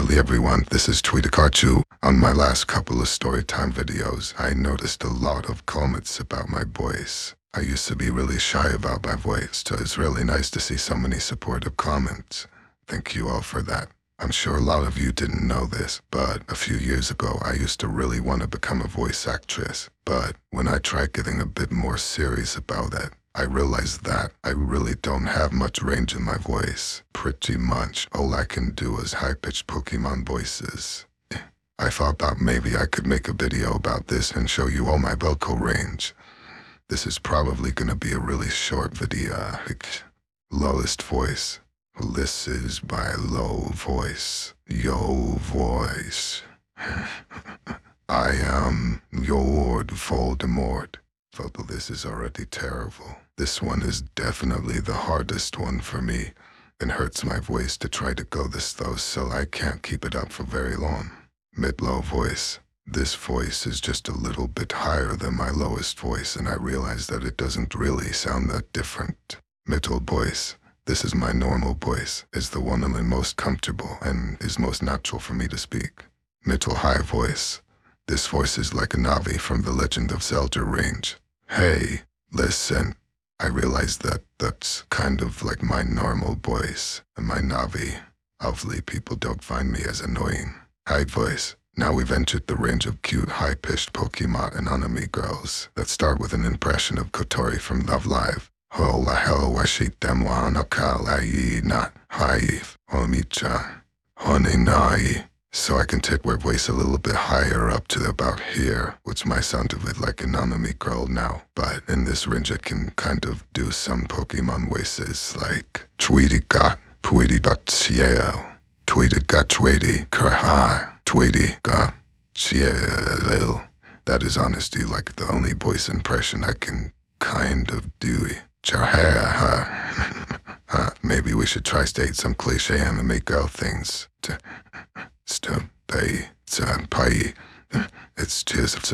Hey everyone, this is Tweetakachu. On my last couple of storytime videos, I noticed a lot of comments about my voice. I used to be really shy about my voice, so it's really nice to see so many supportive comments. Thank you all for that. I'm sure a lot of you didn't know this, but a few years ago I used to really want to become a voice actress. But when I tried getting a bit more serious about it, I realized that I really don't have much range in my voice. Pretty much all I can do is high-pitched Pokemon voices. I thought that maybe I could make a video about this and show you all my vocal range. This is probably gonna be a really short video. Lowest voice. This is my low voice. Yo voice. I am Lord Voldemort. Although this is already terrible. This one is definitely the hardest one for me. It hurts my voice to try to go this though, so I can't keep it up for very long. Mid-low voice. This voice is just a little bit higher than my lowest voice, and I realize that it doesn't really sound that different. Middle voice. This is my normal voice. It's the one I'm most comfortable and is most natural for me to speak. Middle high voice. This voice is like a Navi from the Legend of Zelda range. Hey, listen. I realize that that's kind of like my normal voice and my Navi. Hopefully people don't find me as annoying. High voice. Now we've entered the range of cute high-pitched Pokemon and anime girls that start with an impression of Kotori from Love Live. Hola hell washite mwana kalai na haif homicha honenai. So I can take my voice a little bit higher up to about here, which might sound a bit like an anime girl now. But in this range I can kind of do some Pokemon voices like Tweety-got, Tweety-got-ciel, Tweety-got-tweety, Kerha, Tweety-got-ciel. That is honestly like the only voice impression I can kind of do. Maybe we should try state some cliche anime girl things. It's just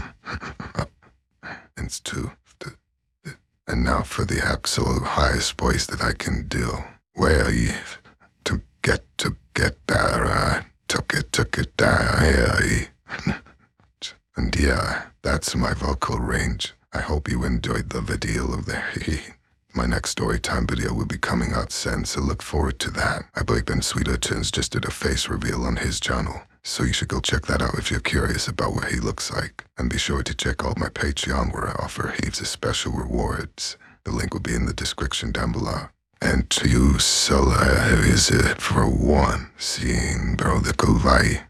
it's too. And now for the absolute highest voice that I can do. Where you to get there, took it there. And yeah, that's my vocal range. I hope you enjoyed the video of the My next storytime video will be coming out soon, so look forward to that. I believe Ben Sweetertons just did a face reveal on his channel, so you should go check that out if you're curious about what he looks like. And be sure to check out my Patreon where I offer heaps of special rewards. The link will be in the description down below. And to you, Sola, is it for one, seeing bro the Kuvai.